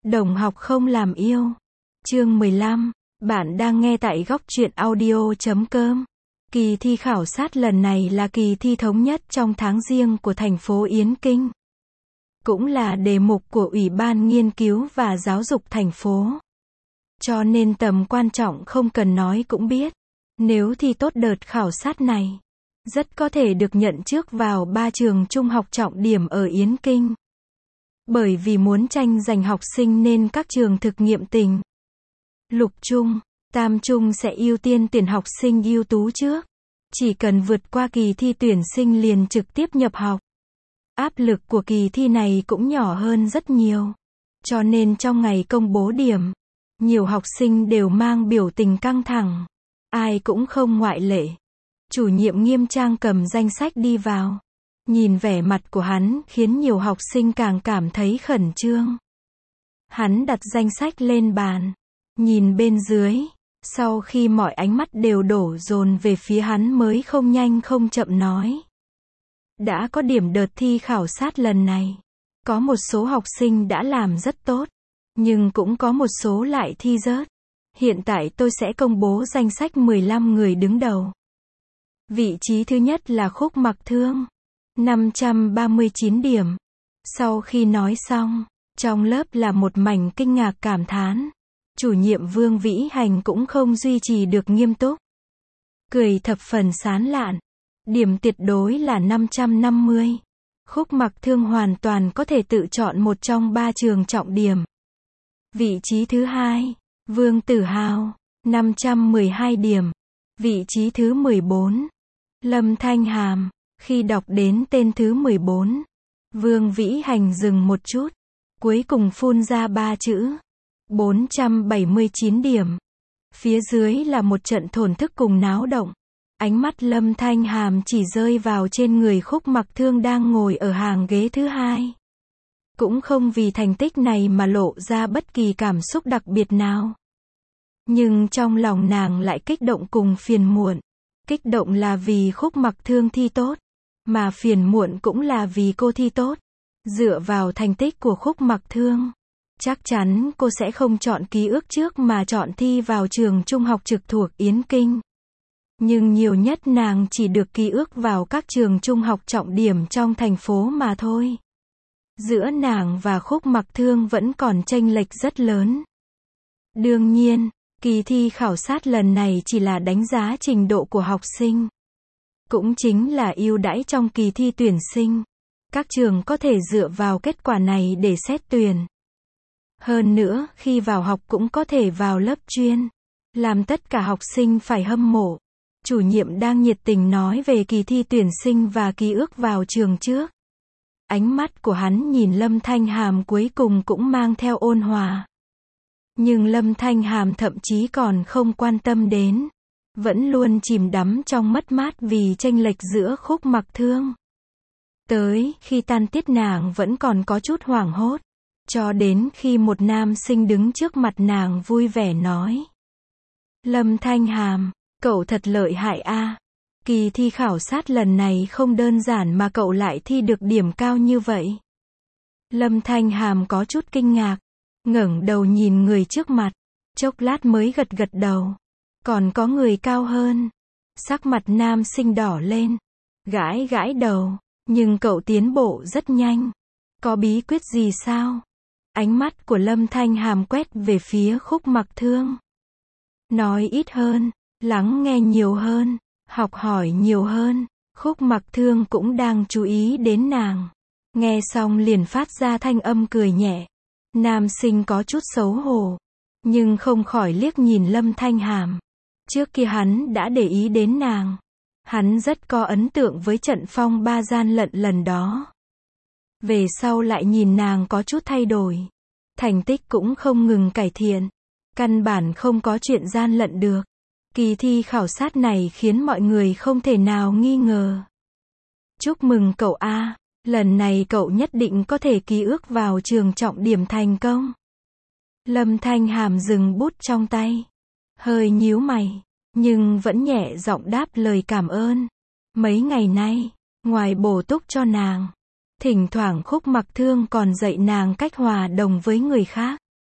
Đồng học không làm yêu. Chương 15. Bạn đang nghe tại góc truyện audio.com. Kỳ thi khảo sát lần này là kỳ thi thống nhất trong tháng Giêng của thành phố Yến Kinh. Cũng là đề mục của Ủy ban Nghiên cứu và Giáo dục thành phố. Cho nên tầm quan trọng không cần nói cũng biết. Nếu thi tốt đợt khảo sát này, rất có thể được nhận trước vào 3 trường trung học trọng điểm ở Yến Kinh. Bởi vì muốn tranh giành học sinh nên các trường thực nghiệm tỉnh, lục trung, tam trung sẽ ưu tiên tuyển học sinh ưu tú trước. Chỉ cần vượt qua kỳ thi tuyển sinh liền trực tiếp nhập học. Áp lực của kỳ thi này cũng nhỏ hơn rất nhiều. Cho nên trong ngày công bố điểm, nhiều học sinh đều mang biểu tình căng thẳng. Ai cũng không ngoại lệ. Chủ nhiệm nghiêm trang cầm danh sách đi vào. Nhìn vẻ mặt của hắn khiến nhiều học sinh càng cảm thấy khẩn trương. Hắn đặt danh sách lên bàn. Nhìn bên dưới. Sau khi mọi ánh mắt đều đổ dồn về phía hắn mới không nhanh không chậm nói. Đã có điểm đợt thi khảo sát lần này. Có một số học sinh đã làm rất tốt. Nhưng cũng có một số lại thi rớt. Hiện tại tôi sẽ công bố danh sách 15 người đứng đầu. Vị trí thứ nhất là Khúc Mặc Thương. 539 điểm. Sau khi nói xong, trong lớp là một mảnh kinh ngạc cảm thán. Chủ nhiệm Vương Vĩ Hành cũng không duy trì được nghiêm túc. Cười thập phần sán lạn. Điểm tuyệt đối là 550. Khúc Mặc Thương hoàn toàn có thể tự chọn một trong 3 trường trọng điểm. Vị trí thứ hai, Vương Tử Hào, 512 điểm. Vị trí thứ 14, Lâm Thanh Hàm. Khi đọc đến tên thứ 14, Vương Vĩ Hành dừng một chút, cuối cùng phun ra 3 chữ. 479 điểm. Phía dưới là một trận thổn thức cùng náo động. Ánh mắt Lâm Thanh Hàm chỉ rơi vào trên người Khúc Mặc Thương đang ngồi ở hàng ghế thứ hai. Cũng không vì thành tích này mà lộ ra bất kỳ cảm xúc đặc biệt nào. Nhưng trong lòng nàng lại kích động cùng phiền muộn. Kích động là vì Khúc Mặc Thương thi tốt, mà phiền muộn cũng là vì cô thi tốt. Dựa vào thành tích của Khúc Mặc Thương, chắc chắn cô sẽ không chọn ký ức trước mà chọn thi vào trường trung học trực thuộc Yến Kinh. Nhưng nhiều nhất nàng chỉ được ký ức vào các trường trung học trọng điểm trong thành phố mà thôi. Giữa nàng và Khúc Mặc Thương vẫn còn chênh lệch rất lớn. Đương nhiên, kỳ thi khảo sát lần này chỉ là đánh giá trình độ của học sinh. Cũng chính là ưu đãi trong kỳ thi tuyển sinh. Các trường có thể dựa vào kết quả này để xét tuyển. Hơn nữa, khi vào học cũng có thể vào lớp chuyên. Làm tất cả học sinh phải hâm mộ. Chủ nhiệm đang nhiệt tình nói về kỳ thi tuyển sinh và ký ức vào trường trước. Ánh mắt của hắn nhìn Lâm Thanh Hàm cuối cùng cũng mang theo ôn hòa. Nhưng Lâm Thanh Hàm thậm chí còn không quan tâm đến. Vẫn luôn chìm đắm trong mất mát vì chênh lệch giữa Khúc Mặc Thương. Tới khi tan tiết nàng vẫn còn có chút hoảng hốt. Cho đến khi một nam sinh đứng trước mặt nàng vui vẻ nói. Lâm Thanh Hàm, cậu thật lợi hại a. Kỳ thi khảo sát lần này không đơn giản mà cậu lại thi được điểm cao như vậy. Lâm Thanh Hàm có chút kinh ngạc, ngẩng đầu nhìn người trước mặt, chốc lát mới gật gật đầu. Còn có người cao hơn. Sắc mặt nam sinh đỏ lên, gãi gãi đầu, nhưng cậu tiến bộ rất nhanh. Có bí quyết gì sao? Ánh mắt của Lâm Thanh Hàm quét về phía Khúc Mặc Thương. Nói ít hơn, lắng nghe nhiều hơn, học hỏi nhiều hơn. Khúc Mặc Thương cũng đang chú ý đến nàng. Nghe xong liền phát ra thanh âm cười nhẹ. Nam sinh có chút xấu hổ, nhưng không khỏi liếc nhìn Lâm Thanh Hàm. Trước kia hắn đã để ý đến nàng. Hắn rất có ấn tượng với trận phong ba gian lận lần đó. Về sau lại nhìn nàng có chút thay đổi. Thành tích cũng không ngừng cải thiện. Căn bản không có chuyện gian lận được. Kỳ thi khảo sát này khiến mọi người không thể nào nghi ngờ. Chúc mừng cậu a, lần này cậu nhất định có thể ký ức vào trường trọng điểm thành công. Lâm Thanh Hàm dừng bút trong tay. Hơi nhíu mày, nhưng vẫn nhẹ giọng đáp lời cảm ơn. Mấy ngày nay, ngoài bổ túc cho nàng, thỉnh thoảng Khúc Mặc Thương còn dạy nàng cách hòa đồng với người khác.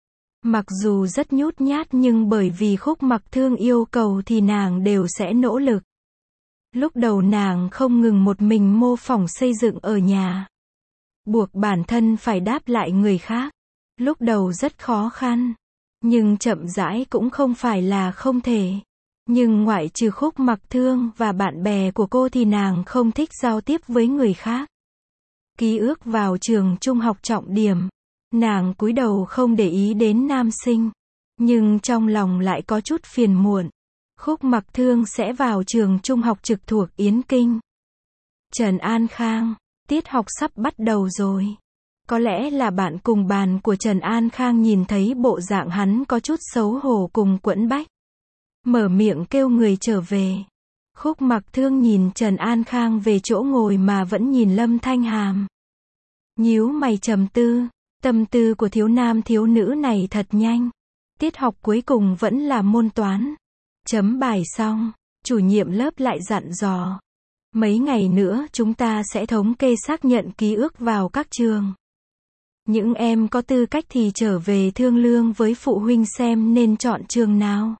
Mặc dù rất nhút nhát nhưng bởi vì Khúc Mặc Thương yêu cầu thì nàng đều sẽ nỗ lực. Lúc đầu nàng không ngừng một mình mô phỏng xây dựng ở nhà. Buộc bản thân phải đáp lại người khác. Lúc đầu rất khó khăn. Nhưng chậm rãi cũng không phải là không thể. Nhưng ngoại trừ Khúc Mặc Thương và bạn bè của cô thì nàng không thích giao tiếp với người khác. Ký ức vào trường trung học trọng điểm. Nàng cúi đầu không để ý đến nam sinh. Nhưng trong lòng lại có chút phiền muộn. Khúc Mặc Thương sẽ vào trường trung học trực thuộc Yến Kinh. Trần An Khang, tiết học sắp bắt đầu rồi. Có lẽ là bạn cùng bàn của Trần An Khang nhìn thấy bộ dạng hắn có chút xấu hổ cùng quẫn bách. Mở miệng kêu người trở về. Khúc Mặc Thương nhìn Trần An Khang về chỗ ngồi mà vẫn nhìn Lâm Thanh Hàm. Nhíu mày trầm tư, tâm tư của thiếu nam thiếu nữ này thật nhanh. Tiết học cuối cùng vẫn là môn toán. Chấm bài xong, chủ nhiệm lớp lại dặn dò. Mấy ngày nữa chúng ta sẽ thống kê xác nhận ký ức vào các trường. Những em có tư cách thì trở về thương lượng với phụ huynh xem nên chọn trường nào.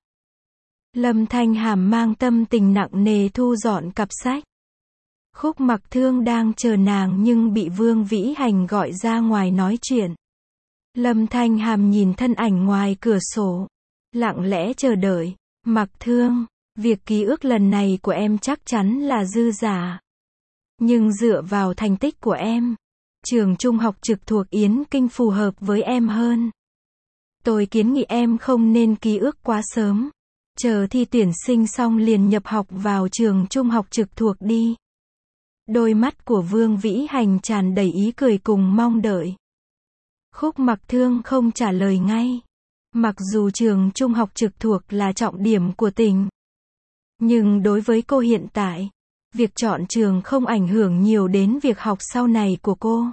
Lâm Thanh Hàm mang tâm tình nặng nề thu dọn cặp sách. Khúc Mặc Thương đang chờ nàng nhưng bị Vương Vĩ Hành gọi ra ngoài nói chuyện. Lâm Thanh Hàm nhìn thân ảnh ngoài cửa sổ. Lặng lẽ chờ đợi. Mặc Thương, việc ký ức lần này của em chắc chắn là dư giả. Nhưng dựa vào thành tích của em, trường trung học trực thuộc Yến Kinh phù hợp với em hơn. Tôi kiến nghị em không nên ký ức quá sớm. Chờ thi tuyển sinh xong liền nhập học vào trường trung học trực thuộc đi. Đôi mắt của Vương Vĩ Hành tràn đầy ý cười cùng mong đợi. Khúc Mặc Thương không trả lời ngay. Mặc dù trường trung học trực thuộc là trọng điểm của tỉnh. Nhưng đối với cô hiện tại, việc chọn trường không ảnh hưởng nhiều đến việc học sau này của cô.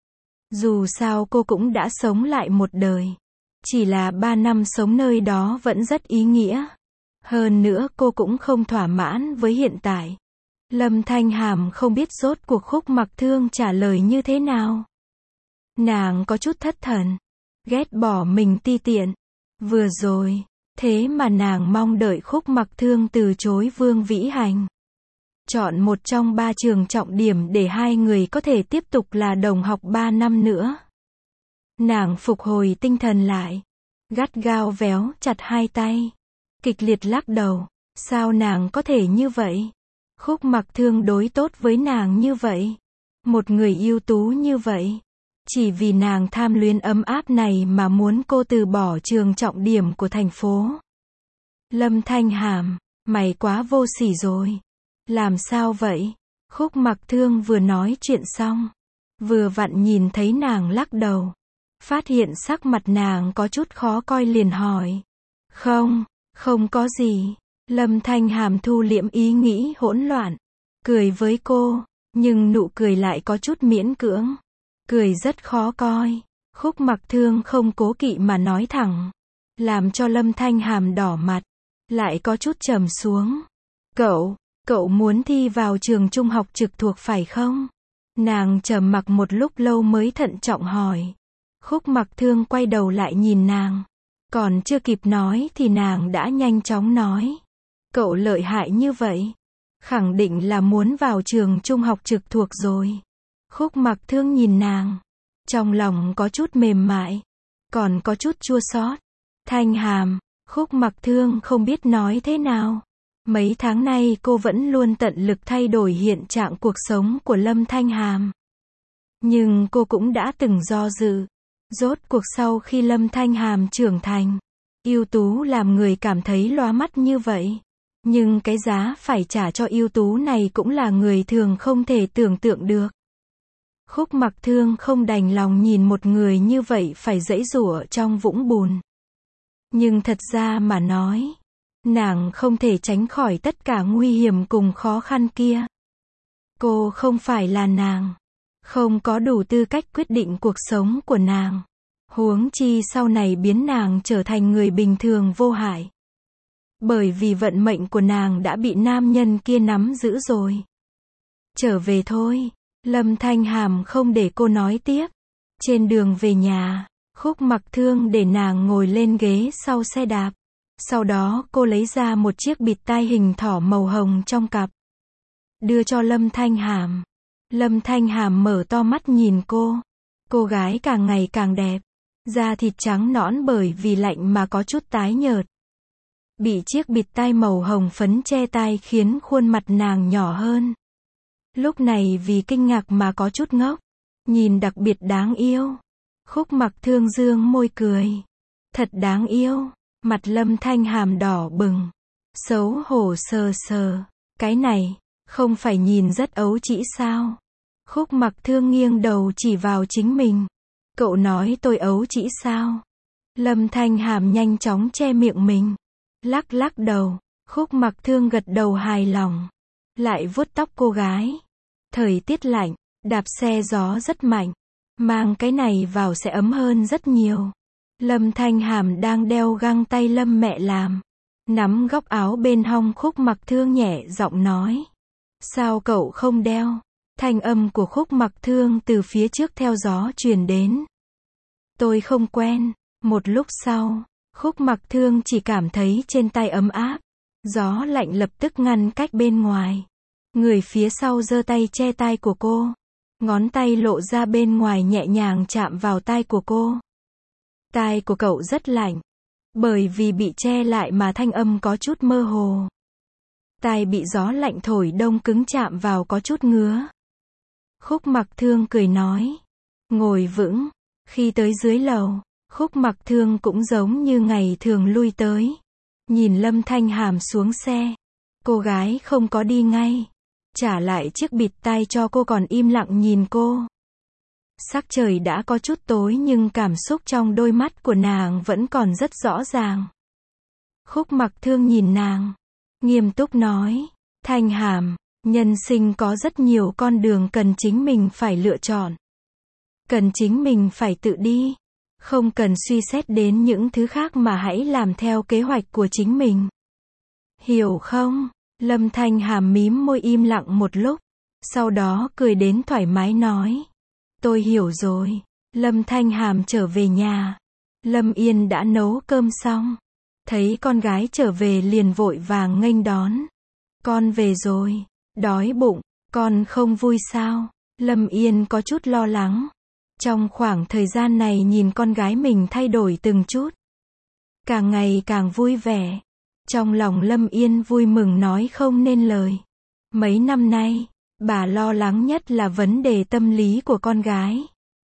Dù sao cô cũng đã sống lại một đời. Chỉ là 3 năm sống nơi đó vẫn rất ý nghĩa. Hơn nữa cô cũng không thỏa mãn với hiện tại. Lâm Thanh Hàm không biết rốt cuộc Khúc Mặc Thương trả lời như thế nào. Nàng có chút thất thần. Ghét bỏ mình ti tiện. Vừa rồi, thế mà nàng mong đợi Khúc Mặc Thương từ chối Vương Vĩ Hành. Chọn một trong 3 trường trọng điểm để hai người có thể tiếp tục là đồng học 3 năm nữa. Nàng phục hồi tinh thần lại. Gắt gao véo chặt hai tay. Kịch liệt lắc đầu. Sao nàng có thể như vậy? Khúc Mặc Thương đối tốt với nàng như vậy. Một người ưu tú như vậy. Chỉ vì nàng tham luyến ấm áp này mà muốn cô từ bỏ trường trọng điểm của thành phố. Lâm Thanh Hàm, mày quá vô sỉ rồi. Làm sao vậy? Khúc Mặc Thương vừa nói chuyện xong. Vừa vặn nhìn thấy nàng lắc đầu. Phát hiện sắc mặt nàng có chút khó coi liền hỏi. Không có gì. Lâm Thanh Hàm thu liễm ý nghĩ hỗn loạn. Cười với cô, nhưng nụ cười lại có chút miễn cưỡng. Cười rất khó coi. Khúc Mặc Thương không cố kỵ mà nói thẳng. Làm cho Lâm Thanh Hàm đỏ mặt. Lại có chút trầm xuống. Cậu muốn thi vào trường trung học trực thuộc phải không? Nàng trầm mặc một lúc lâu mới thận trọng hỏi. Khúc Mặc Thương quay đầu lại nhìn nàng. Còn chưa kịp nói thì nàng đã nhanh chóng nói. Cậu lợi hại như vậy. Khẳng định là muốn vào trường trung học trực thuộc rồi. Khúc Mặc Thương nhìn nàng. Trong lòng có chút mềm mại. Còn có chút chua xót. Thanh Hàm, Khúc Mặc Thương không biết nói thế nào. Mấy tháng nay cô vẫn luôn tận lực thay đổi hiện trạng cuộc sống của Lâm Thanh Hàm. Nhưng cô cũng đã từng do dự. Rốt cuộc sau khi Lâm Thanh Hàm trưởng thành, ưu tú làm người cảm thấy lóa mắt như vậy. Nhưng cái giá phải trả cho ưu tú này cũng là người thường không thể tưởng tượng được. Khúc Mặc Thương không đành lòng nhìn một người như vậy phải giãy giụa trong vũng bùn. Nhưng thật ra mà nói, nàng không thể tránh khỏi tất cả nguy hiểm cùng khó khăn kia. Cô không phải là nàng. Không có đủ tư cách quyết định cuộc sống của nàng. Huống chi sau này biến nàng trở thành người bình thường vô hại. Bởi vì vận mệnh của nàng đã bị nam nhân kia nắm giữ rồi. Trở về thôi. Lâm Thanh Hàm không để cô nói tiếp. Trên đường về nhà, Khúc Mặc Thương để nàng ngồi lên ghế sau xe đạp. Sau đó cô lấy ra một chiếc bịt tai hình thỏ màu hồng trong cặp. Đưa cho Lâm Thanh Hàm. Lâm Thanh Hàm mở to mắt nhìn cô. Cô gái càng ngày càng đẹp. Da thịt trắng nõn bởi vì lạnh mà có chút tái nhợt. Bị chiếc bịt tai màu hồng phấn che tai khiến khuôn mặt nàng nhỏ hơn. Lúc này vì kinh ngạc mà có chút ngốc. Nhìn đặc biệt đáng yêu. Khúc Mặc Thương dương môi cười. Thật đáng yêu. Mặt Lâm Thanh Hàm đỏ bừng. Xấu hổ sờ sờ. Cái này, không phải nhìn rất ấu trĩ sao? Khúc Mặc Thương nghiêng đầu chỉ vào chính mình. Cậu nói tôi ấu trĩ sao? Lâm Thanh Hàm nhanh chóng che miệng mình. Lắc lắc đầu. Khúc Mặc Thương gật đầu hài lòng. Lại vuốt tóc cô gái. Thời tiết lạnh, đạp xe gió rất mạnh. Mang cái này vào sẽ ấm hơn rất nhiều. Lâm Thanh Hàm đang đeo găng tay Lâm mẹ làm. Nắm góc áo bên hông Khúc Mặc Thương nhẹ giọng nói. Sao cậu không đeo? Thanh âm của Khúc Mặc Thương từ phía trước theo gió truyền đến. Tôi không quen. Một lúc sau, Khúc Mặc Thương chỉ cảm thấy trên tay ấm áp. Gió lạnh lập tức ngăn cách bên ngoài. Người phía sau giơ tay che tai của cô. Ngón tay lộ ra bên ngoài nhẹ nhàng chạm vào tai của cô. Tai của cậu rất lạnh. Bởi vì bị che lại mà thanh âm có chút mơ hồ. Tai bị gió lạnh thổi đông cứng chạm vào có chút ngứa. Khúc Mặc Thương cười nói. Ngồi vững. Khi tới dưới lầu, Khúc Mặc Thương cũng giống như ngày thường lui tới. Nhìn Lâm Thanh Hàm xuống xe. Cô gái không có đi ngay. Trả lại chiếc bịt tai cho cô còn im lặng nhìn cô. Sắc trời đã có chút tối nhưng cảm xúc trong đôi mắt của nàng vẫn còn rất rõ ràng. Khúc Mặc Thương nhìn nàng. Nghiêm túc nói. Thanh Hàm, nhân sinh có rất nhiều con đường cần chính mình phải lựa chọn. Cần chính mình phải tự đi. Không cần suy xét đến những thứ khác mà hãy làm theo kế hoạch của chính mình. Hiểu không? Lâm Thanh Hàm mím môi im lặng một lúc. Sau đó cười đến thoải mái nói. Tôi hiểu rồi. Lâm Thanh Hàm trở về nhà. Lâm Yên đã nấu cơm xong. Thấy con gái trở về liền vội vàng nghênh đón. Con về rồi. Đói bụng. Con không vui sao? Lâm Yên có chút lo lắng. Trong khoảng thời gian này nhìn con gái mình thay đổi từng chút. Càng ngày càng vui vẻ. Trong lòng Lâm Yên vui mừng nói không nên lời. Mấy năm nay, bà lo lắng nhất là vấn đề tâm lý của con gái.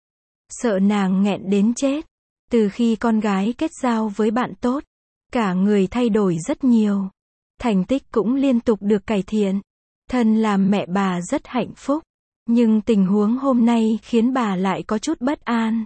Sợ nàng nghẹn đến chết. Từ khi con gái kết giao với bạn tốt, cả người thay đổi rất nhiều. Thành tích cũng liên tục được cải thiện. Thân làm mẹ bà rất hạnh phúc. Nhưng tình huống hôm nay khiến bà lại có chút bất an.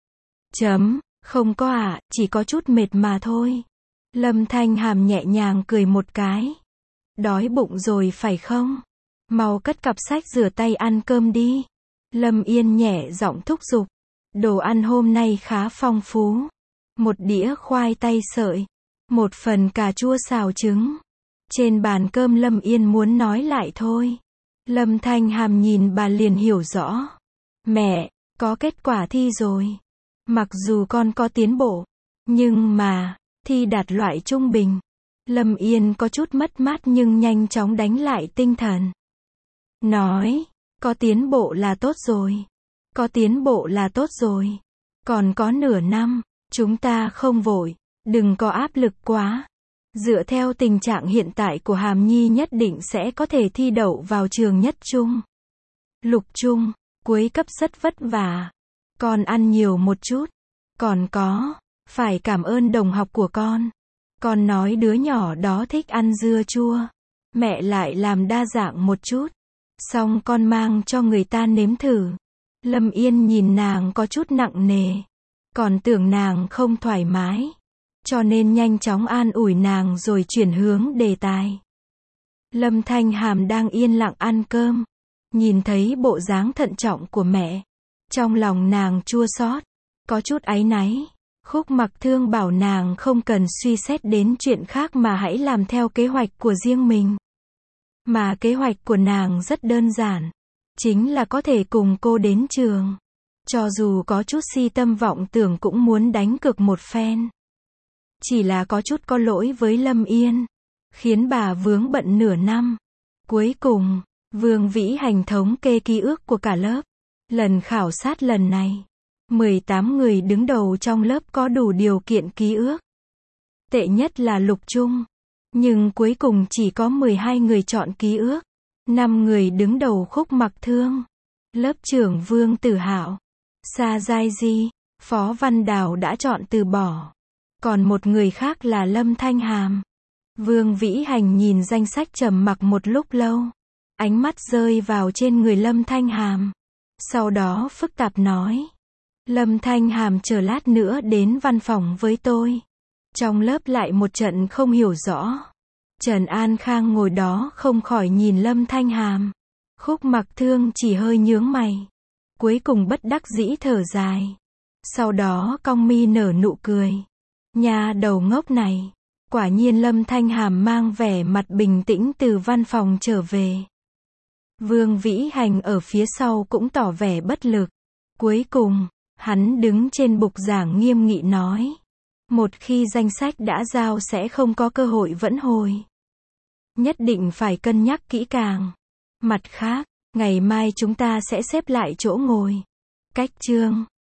Không có ạ, chỉ có chút mệt mà thôi. Lâm Thanh Hàm nhẹ nhàng cười một cái. Đói bụng rồi phải không? Mau cất cặp sách rửa tay ăn cơm đi. Lâm Yên nhẹ giọng thúc giục. Đồ ăn hôm nay khá phong phú. Một đĩa khoai tây sợi. Một phần cà chua xào trứng. Trên bàn cơm Lâm Yên muốn nói lại thôi. Lâm Thanh Hàm nhìn bà liền hiểu rõ. Mẹ, có kết quả thi rồi. Mặc dù con có tiến bộ, nhưng mà, thi đạt loại trung bình. Lâm Yên có chút mất mát nhưng nhanh chóng đánh lại tinh thần. Nói, có tiến bộ là tốt rồi. Có tiến bộ là tốt rồi. Còn có nửa năm, chúng ta không vội, đừng có áp lực quá. Dựa theo tình trạng hiện tại của Hàm Nhi nhất định sẽ có thể thi đậu vào trường nhất trung. Lục trung, cuối cấp rất vất vả. Con ăn nhiều một chút. Còn có, phải cảm ơn đồng học của con. Con nói đứa nhỏ đó thích ăn dưa chua. Mẹ lại làm đa dạng một chút. Xong con mang cho người ta nếm thử. Lâm Yên nhìn nàng có chút nặng nề. Còn tưởng nàng không thoải mái. Cho nên nhanh chóng an ủi nàng rồi chuyển hướng đề tài. Lâm Thanh Hàm đang yên lặng ăn cơm. Nhìn thấy bộ dáng thận trọng của mẹ. Trong lòng nàng chua xót, có chút áy náy. Khúc Mặc Thương bảo nàng không cần suy xét đến chuyện khác mà hãy làm theo kế hoạch của riêng mình. Mà kế hoạch của nàng rất đơn giản. Chính là có thể cùng cô đến trường. Cho dù có chút si tâm vọng tưởng cũng muốn đánh cược một phen. Chỉ là có chút có lỗi với Lâm Yên, khiến bà vướng bận nửa năm. Cuối cùng, Vương Vĩ Hành thống kê ký ức của cả lớp. Lần khảo sát lần này, 18 người đứng đầu trong lớp có đủ điều kiện ký ước. Tệ nhất là Lục Trung. Nhưng cuối cùng chỉ có 12 người chọn ký ước. 5 người đứng đầu Khúc Mặc Thương. Lớp trưởng Vương Tử Hạo, Sa Giai Di, Phó Văn Đào đã chọn từ bỏ. Còn một người khác là Lâm Thanh Hàm. Vương Vĩ Hành nhìn danh sách trầm mặc một lúc lâu. Ánh mắt rơi vào trên người Lâm Thanh Hàm. Sau đó phức tạp nói. Lâm Thanh Hàm chờ lát nữa đến văn phòng với tôi. Trong lớp lại một trận không hiểu rõ. Trần An Khang ngồi đó không khỏi nhìn Lâm Thanh Hàm. Khúc Mặc Thương chỉ hơi nhướng mày. Cuối cùng bất đắc dĩ thở dài. Sau đó cong mi nở nụ cười. Nhà đầu ngốc này. Quả nhiên Lâm Thanh Hàm mang vẻ mặt bình tĩnh từ văn phòng trở về. Vương Vĩ Hành ở phía sau cũng tỏ vẻ bất lực. Cuối cùng, hắn đứng trên bục giảng nghiêm nghị nói. Một khi danh sách đã giao sẽ không có cơ hội vãn hồi. Nhất định phải cân nhắc kỹ càng. Mặt khác, ngày mai chúng ta sẽ xếp lại chỗ ngồi. Cách chương